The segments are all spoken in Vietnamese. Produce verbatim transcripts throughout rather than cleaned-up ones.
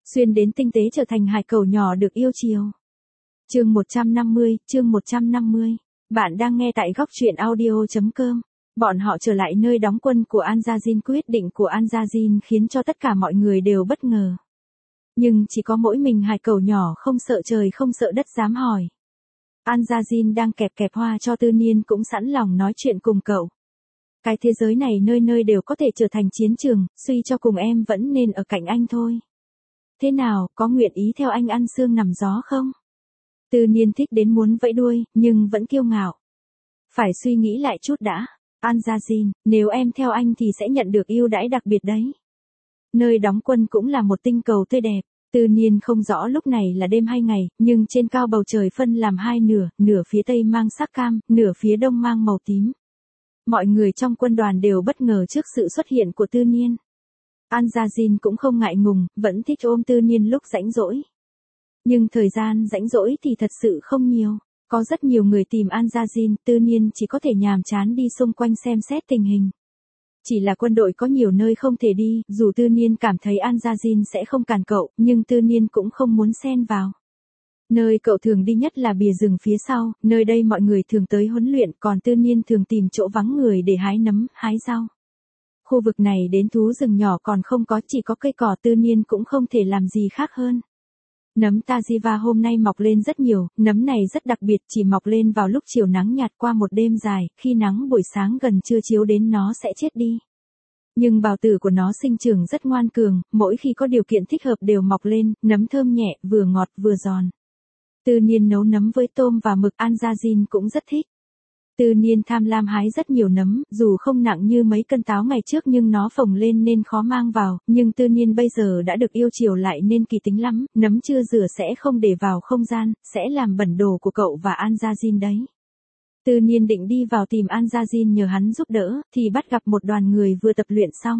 xuyên đến tinh tế trở thành hải cẩu nhỏ được yêu chiều. Chương một trăm năm mươi, chương một trăm năm mươi. Bạn đang nghe tại góc truyện audio chấm com. Bọn họ trở lại nơi đóng quân của An Gia Jin, quyết định của An Gia Jin khiến cho tất cả mọi người đều bất ngờ. Nhưng chỉ có mỗi mình hải cẩu nhỏ không sợ trời không sợ đất dám hỏi. An Gia Jin đang kẹp kẹp hoa cho Tư Niên cũng sẵn lòng nói chuyện cùng cậu. Cái thế giới này nơi nơi đều có thể trở thành chiến trường, suy cho cùng em vẫn nên ở cạnh anh thôi. Thế nào, có nguyện ý theo anh ăn sương nằm gió không? Tư Niên thích đến muốn vẫy đuôi, nhưng vẫn kiêu ngạo. Phải suy nghĩ lại chút đã. An Gia Jin, nếu em theo anh thì sẽ nhận được ưu đãi đặc biệt đấy. Nơi đóng quân cũng là một tinh cầu tươi đẹp. Tư Niên không rõ lúc này là đêm hay ngày, nhưng trên cao bầu trời phân làm hai nửa, nửa phía tây mang sắc cam, nửa phía đông mang màu tím. Mọi người trong quân đoàn đều bất ngờ trước sự xuất hiện của Tư Niên. An Gia Jin cũng không ngại ngùng, vẫn thích ôm Tư Niên lúc rảnh rỗi. Nhưng thời gian rảnh rỗi thì thật sự không nhiều. Có rất nhiều người tìm An Gia Jin, Tư Niên chỉ có thể nhàm chán đi xung quanh xem xét tình hình. Chỉ là quân đội có nhiều nơi không thể đi, dù Tư Niên cảm thấy An Gia Jin sẽ không cản cậu, nhưng Tư Niên cũng không muốn xen vào. Nơi cậu thường đi nhất là bìa rừng phía sau, nơi đây mọi người thường tới huấn luyện, còn Tư Niên thường tìm chỗ vắng người để hái nấm, hái rau. Khu vực này đến thú rừng nhỏ còn không có, chỉ có cây cỏ, Tư Niên cũng không thể làm gì khác hơn. Nấm Tajiva hôm nay mọc lên rất nhiều, nấm này rất đặc biệt, chỉ mọc lên vào lúc chiều nắng nhạt qua một đêm dài, khi nắng buổi sáng gần trưa chiếu đến nó sẽ chết đi. Nhưng bào tử của nó sinh trưởng rất ngoan cường, mỗi khi có điều kiện thích hợp đều mọc lên, nấm thơm nhẹ, vừa ngọt vừa giòn. Tư Niên nấu nấm với tôm và mực, An Gia Jin cũng rất thích. Tư Niên tham lam hái rất nhiều nấm, dù không nặng như mấy cân táo ngày trước nhưng nó phồng lên nên khó mang vào, nhưng Tư Niên bây giờ đã được yêu chiều lại nên kỳ tính lắm, nấm chưa rửa sẽ không để vào không gian, sẽ làm bẩn đồ của cậu và An Gia Jin đấy. Tư Niên định đi vào tìm An Gia Jin nhờ hắn giúp đỡ, thì bắt gặp một đoàn người vừa tập luyện xong.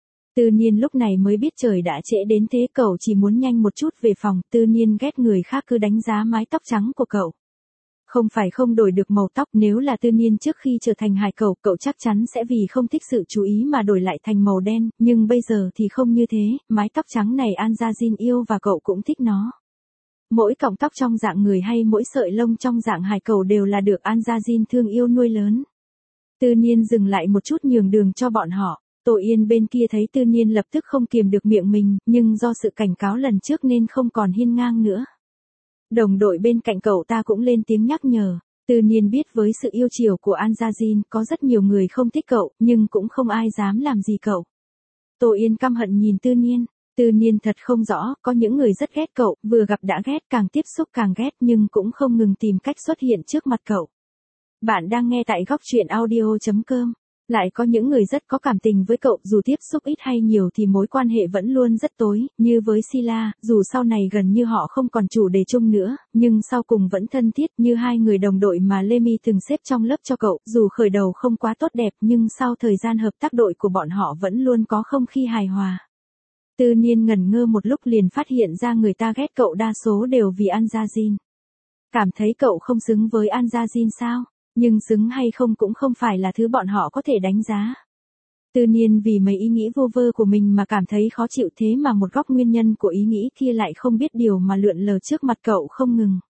Tư Niên lúc này mới biết trời đã trễ đến thế, cậu chỉ muốn nhanh một chút về phòng. Tư Niên ghét người khác cứ đánh giá mái tóc trắng của cậu. Không phải không đổi được màu tóc, nếu là Tư Niên trước khi trở thành hải cẩu, cậu chắc chắn sẽ vì không thích sự chú ý mà đổi lại thành màu đen, nhưng bây giờ thì không như thế, mái tóc trắng này An Gia Jin yêu và cậu cũng thích nó. Mỗi cọng tóc trong dạng người hay mỗi sợi lông trong dạng hải cẩu đều là được An Gia Jin thương yêu nuôi lớn. Tư Niên dừng lại một chút nhường đường cho bọn họ. Tổ Yên bên kia thấy Tư Niên lập tức không kiềm được miệng mình, nhưng do sự cảnh cáo lần trước nên không còn hiên ngang nữa. Đồng đội bên cạnh cậu ta cũng lên tiếng nhắc nhở. Tư Niên biết với sự yêu chiều của An Gia Jin có rất nhiều người không thích cậu, nhưng cũng không ai dám làm gì cậu. Tổ Yên căm hận nhìn Tư Niên. Tư Niên thật không rõ, có những người rất ghét cậu, vừa gặp đã ghét, càng tiếp xúc càng ghét, nhưng cũng không ngừng tìm cách xuất hiện trước mặt cậu. Bạn đang nghe tại góc truyện audio chấm com. Lại có những người rất có cảm tình với cậu, dù tiếp xúc ít hay nhiều thì mối quan hệ vẫn luôn rất tối, như với Sila, dù sau này gần như họ không còn chủ đề chung nữa, nhưng sau cùng vẫn thân thiết, như hai người đồng đội mà Lemmy từng xếp trong lớp cho cậu, dù khởi đầu không quá tốt đẹp nhưng sau thời gian hợp tác đội của bọn họ vẫn luôn có không khí hài hòa. Tư Niên ngẩn ngơ một lúc liền phát hiện ra người ta ghét cậu đa số đều vì An Gia Jin. Cảm thấy cậu không xứng với An Gia Jin sao? Nhưng xứng hay không cũng không phải là thứ bọn họ có thể đánh giá. Tư Niên vì mấy ý nghĩ vô vơ của mình mà cảm thấy khó chịu, thế mà một góc nguyên nhân của ý nghĩ kia lại không biết điều mà lượn lờ trước mặt cậu không ngừng.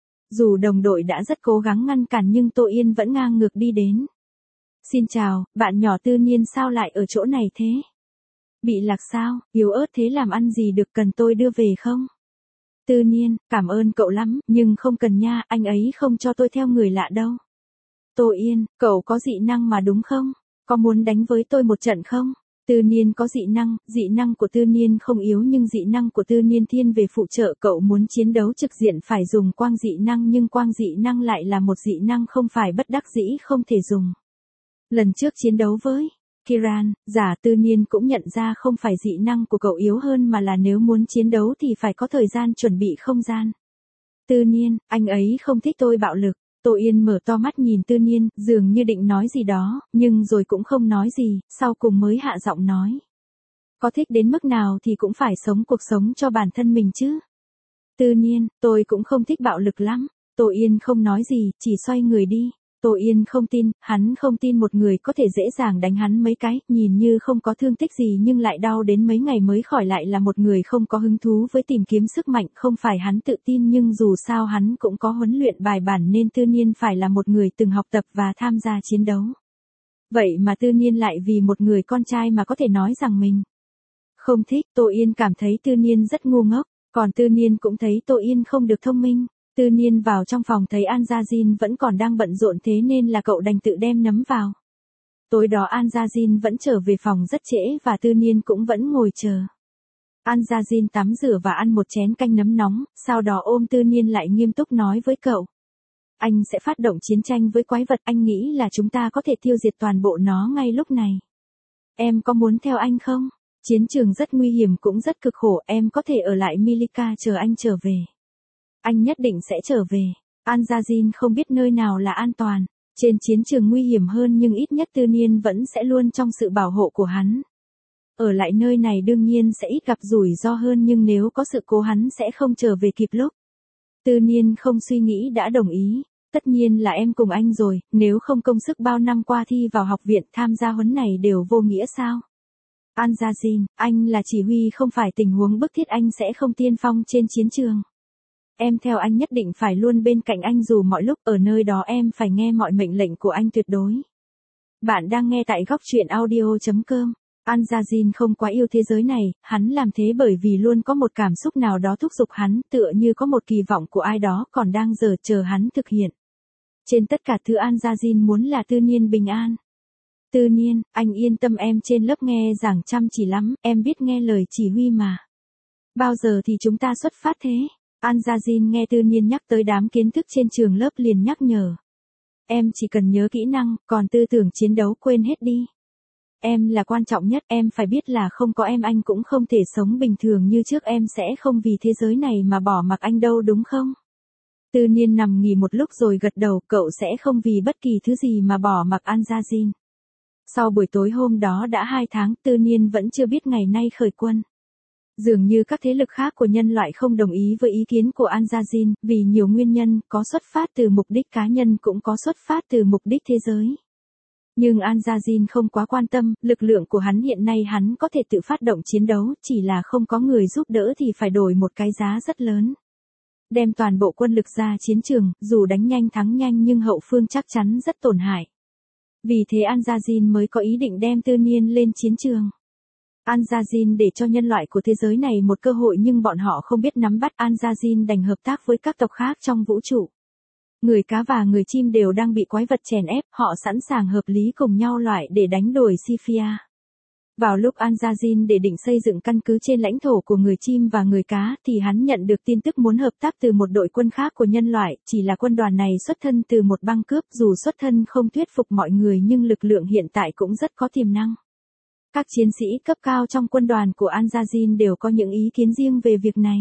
Dù đồng đội đã rất cố gắng ngăn cản nhưng Tô Yên vẫn ngang ngược đi đến. Xin chào, bạn nhỏ Tư Niên sao lại ở chỗ này thế? Bị lạc sao, yếu ớt thế làm ăn gì được, cần tôi đưa về không? Tư Niên, cảm ơn cậu lắm, nhưng không cần nha, anh ấy không cho tôi theo người lạ đâu. Tô Yên, cậu có dị năng mà đúng không? Có muốn đánh với tôi một trận không? Tư Niên có dị năng, dị năng của Tư Niên không yếu nhưng dị năng của Tư Niên thiên về phụ trợ, cậu muốn chiến đấu trực diện phải dùng quang dị năng nhưng quang dị năng lại là một dị năng không phải bất đắc dĩ không thể dùng. Lần trước chiến đấu với Kiran, giả Tư Niên cũng nhận ra không phải dị năng của cậu yếu hơn mà là nếu muốn chiến đấu thì phải có thời gian chuẩn bị không gian. Tư Niên, anh ấy không thích tôi bạo lực. Tô Yên mở to mắt nhìn Tư Niên, dường như định nói gì đó, nhưng rồi cũng không nói gì, sau cùng mới hạ giọng nói. Có thích đến mức nào thì cũng phải sống cuộc sống cho bản thân mình chứ. Tư Niên, tôi cũng không thích bạo lực lắm. Tô Yên không nói gì, chỉ xoay người đi. Tô Yên không tin, hắn không tin một người có thể dễ dàng đánh hắn mấy cái, nhìn như không có thương tích gì nhưng lại đau đến mấy ngày mới khỏi lại là một người không có hứng thú với tìm kiếm sức mạnh, không phải hắn tự tin nhưng dù sao hắn cũng có huấn luyện bài bản nên Tư Niên phải là một người từng học tập và tham gia chiến đấu. Vậy mà Tư Niên lại vì một người con trai mà có thể nói rằng mình không thích. Tô Yên cảm thấy Tư Niên rất ngu ngốc, còn Tư Niên cũng thấy Tô Yên không được thông minh. Tư Niên vào trong phòng thấy An Gia Jin vẫn còn đang bận rộn thế nên là cậu đành tự đem nấm vào. Tối đó An Gia Jin vẫn trở về phòng rất trễ và Tư Niên cũng vẫn ngồi chờ. An Gia Jin tắm rửa và ăn một chén canh nấm nóng, sau đó ôm Tư Niên lại nghiêm túc nói với cậu. Anh sẽ phát động chiến tranh với quái vật, anh nghĩ là chúng ta có thể tiêu diệt toàn bộ nó ngay lúc này. Em có muốn theo anh không? Chiến trường rất nguy hiểm cũng rất cực khổ, em có thể ở lại Milika chờ anh trở về. Anh nhất định sẽ trở về. An Gia Jin không biết nơi nào là an toàn. Trên chiến trường nguy hiểm hơn nhưng ít nhất Tư Niên vẫn sẽ luôn trong sự bảo hộ của hắn. Ở lại nơi này đương nhiên sẽ ít gặp rủi ro hơn nhưng nếu có sự cố hắn sẽ không trở về kịp lúc. Tư Niên không suy nghĩ đã đồng ý. Tất nhiên là em cùng anh rồi, nếu không công sức bao năm qua thi vào học viện tham gia huấn này đều vô nghĩa sao? An Gia Jin, anh là chỉ huy không phải tình huống bức thiết anh sẽ không tiên phong trên chiến trường. Em theo anh nhất định phải luôn bên cạnh anh dù mọi lúc ở nơi đó em phải nghe mọi mệnh lệnh của anh tuyệt đối. Bạn đang nghe tại góc truyện audio chấm com. An Gia Jin không quá yêu thế giới này, hắn làm thế bởi vì luôn có một cảm xúc nào đó thúc giục hắn tựa như có một kỳ vọng của ai đó còn đang giờ chờ hắn thực hiện. Trên tất cả thứ An Gia Jin muốn là Tư Niên bình an. Tư Niên, anh yên tâm em trên lớp nghe giảng chăm chỉ lắm, em biết nghe lời chỉ huy mà. Bao giờ thì chúng ta xuất phát thế? An Gia Jin nghe Tư Niên nhắc tới đám kiến thức trên trường lớp liền nhắc nhở. Em chỉ cần nhớ kỹ năng, còn tư tưởng chiến đấu quên hết đi. Em là quan trọng nhất, em phải biết là không có em anh cũng không thể sống bình thường như trước, em sẽ không vì thế giới này mà bỏ mặc anh đâu đúng không? Tư Niên nằm nghỉ một lúc rồi gật đầu, cậu sẽ không vì bất kỳ thứ gì mà bỏ mặc An Gia Jin. Sau buổi tối hôm đó đã hai tháng, Tư Niên vẫn chưa biết ngày nay khởi quân. Dường như các thế lực khác của nhân loại không đồng ý với ý kiến của An Gia Jin, vì nhiều nguyên nhân, có xuất phát từ mục đích cá nhân cũng có xuất phát từ mục đích thế giới. Nhưng An Gia Jin không quá quan tâm, lực lượng của hắn hiện nay hắn có thể tự phát động chiến đấu, chỉ là không có người giúp đỡ thì phải đổi một cái giá rất lớn. Đem toàn bộ quân lực ra chiến trường, dù đánh nhanh thắng nhanh nhưng hậu phương chắc chắn rất tổn hại. Vì thế An Gia Jin mới có ý định đem Tư Niên lên chiến trường. An Gia Jin để cho nhân loại của thế giới này một cơ hội nhưng bọn họ không biết nắm bắt. An Gia Jin đành hợp tác với các tộc khác trong vũ trụ. Người cá và người chim đều đang bị quái vật chèn ép, họ sẵn sàng hợp lý cùng nhau loại để đánh đuổi Sophia. Vào lúc An Gia Jin để định xây dựng căn cứ trên lãnh thổ của người chim và người cá thì hắn nhận được tin tức muốn hợp tác từ một đội quân khác của nhân loại, chỉ là quân đoàn này xuất thân từ một băng cướp, dù xuất thân không thuyết phục mọi người nhưng lực lượng hiện tại cũng rất có tiềm năng. Các chiến sĩ cấp cao trong quân đoàn của An Gia Jin đều có những ý kiến riêng về việc này.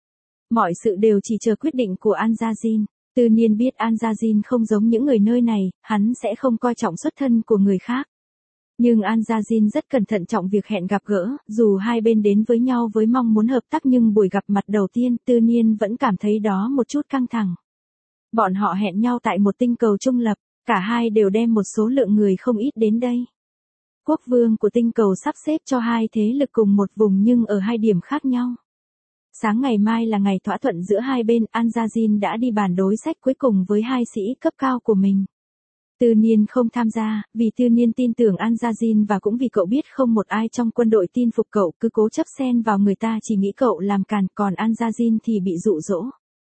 Mọi sự đều chỉ chờ quyết định của An Gia Jin. Tư Niên biết An Gia Jin không giống những người nơi này, hắn sẽ không coi trọng xuất thân của người khác. Nhưng An Gia Jin rất cẩn thận trọng việc hẹn gặp gỡ, dù hai bên đến với nhau với mong muốn hợp tác nhưng buổi gặp mặt đầu tiên Tư Niên vẫn cảm thấy đó một chút căng thẳng. Bọn họ hẹn nhau tại một tinh cầu trung lập, cả hai đều đem một số lượng người không ít đến đây. Quốc vương của tinh cầu sắp xếp cho hai thế lực cùng một vùng nhưng ở hai điểm khác nhau. Sáng ngày mai là ngày thỏa thuận giữa hai bên, An Gia Jin đã đi bàn đối sách cuối cùng với hai sĩ cấp cao của mình. Tư Niên không tham gia, vì Tư Niên tin tưởng An Gia Jin và cũng vì cậu biết không một ai trong quân đội tin phục cậu, cứ cố chấp xen vào người ta chỉ nghĩ cậu làm càn, còn An Gia Jin thì bị dụ dỗ.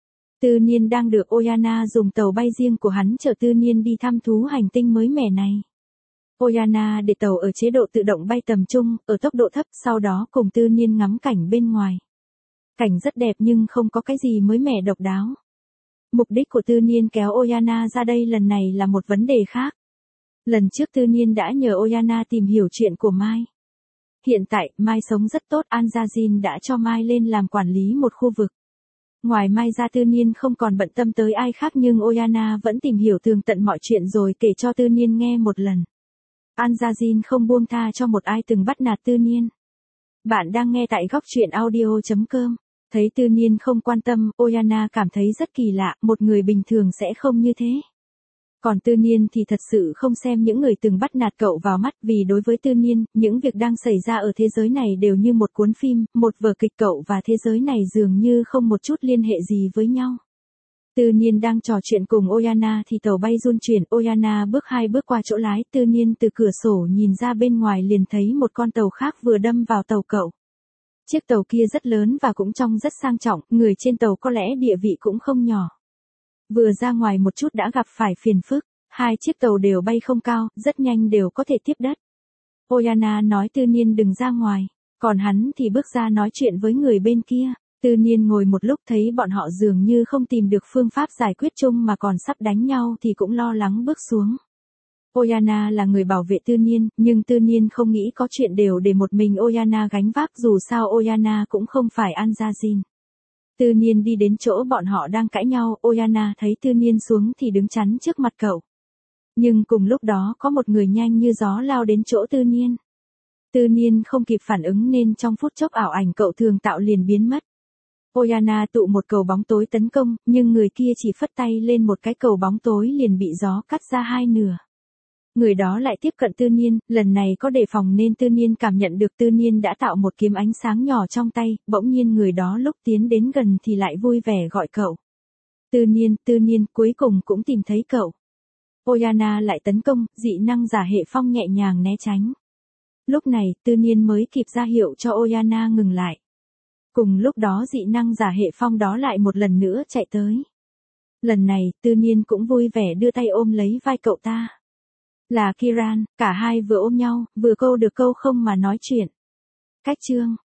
Tư Niên đang được Oyana dùng tàu bay riêng của hắn chở Tư Niên đi thăm thú hành tinh mới mẻ này. Oyana để tàu ở chế độ tự động bay tầm trung, ở tốc độ thấp, sau đó cùng Tư Niên ngắm cảnh bên ngoài. Cảnh rất đẹp nhưng không có cái gì mới mẻ độc đáo. Mục đích của Tư Niên kéo Oyana ra đây lần này là một vấn đề khác. Lần trước Tư Niên đã nhờ Oyana tìm hiểu chuyện của Mai. Hiện tại, Mai sống rất tốt, An Gia Jin đã cho Mai lên làm quản lý một khu vực. Ngoài Mai ra Tư Niên không còn bận tâm tới ai khác nhưng Oyana vẫn tìm hiểu tường tận mọi chuyện rồi kể cho Tư Niên nghe một lần. An Gia Jin không buông tha cho một ai từng bắt nạt Tư Niên. Bạn đang nghe tại góc truyện audio chấm com. Thấy Tư Niên không quan tâm, Oyana cảm thấy rất kỳ lạ, một người bình thường sẽ không như thế. Còn Tư Niên thì thật sự không xem những người từng bắt nạt cậu vào mắt, vì đối với Tư Niên, những việc đang xảy ra ở thế giới này đều như một cuốn phim, một vở kịch, cậu và thế giới này dường như không một chút liên hệ gì với nhau. Tư Niên đang trò chuyện cùng Oyana thì tàu bay run chuyển, Oyana bước hai bước qua chỗ lái, Tư Niên từ cửa sổ nhìn ra bên ngoài liền thấy một con tàu khác vừa đâm vào tàu cậu. Chiếc tàu kia rất lớn và cũng trông rất sang trọng, người trên tàu có lẽ địa vị cũng không nhỏ. Vừa ra ngoài một chút đã gặp phải phiền phức, hai chiếc tàu đều bay không cao, rất nhanh đều có thể tiếp đất. Oyana nói Tư Niên đừng ra ngoài, còn hắn thì bước ra nói chuyện với người bên kia. Tư Niên ngồi một lúc thấy bọn họ dường như không tìm được phương pháp giải quyết chung mà còn sắp đánh nhau thì cũng lo lắng bước xuống. Oyana là người bảo vệ Tư Niên, nhưng Tư Niên không nghĩ có chuyện đều để một mình Oyana gánh vác, dù sao Oyana cũng không phải Anjajin. Tư Niên đi đến chỗ bọn họ đang cãi nhau, Oyana thấy Tư Niên xuống thì đứng chắn trước mặt cậu. Nhưng cùng lúc đó có một người nhanh như gió lao đến chỗ Tư Niên. Tư Niên không kịp phản ứng nên trong phút chốc ảo ảnh cậu thường tạo liền biến mất. Oyana tụ một cầu bóng tối tấn công, nhưng người kia chỉ phất tay lên một cái cầu bóng tối liền bị gió cắt ra hai nửa. Người đó lại tiếp cận Tư Niên, lần này có đề phòng nên Tư Niên cảm nhận được Tư Niên đã tạo một kiếm ánh sáng nhỏ trong tay, bỗng nhiên người đó lúc tiến đến gần thì lại vui vẻ gọi cậu. Tư Niên, Tư Niên, cuối cùng cũng tìm thấy cậu. Oyana lại tấn công, dị năng giả hệ phong nhẹ nhàng né tránh. Lúc này, Tư Niên mới kịp ra hiệu cho Oyana ngừng lại. Cùng lúc đó dị năng giả hệ phong đó lại một lần nữa chạy tới. Lần này, Tư Niên cũng vui vẻ đưa tay ôm lấy vai cậu ta. Là Kiran, cả hai vừa ôm nhau, vừa câu được câu không mà nói chuyện. Cách chương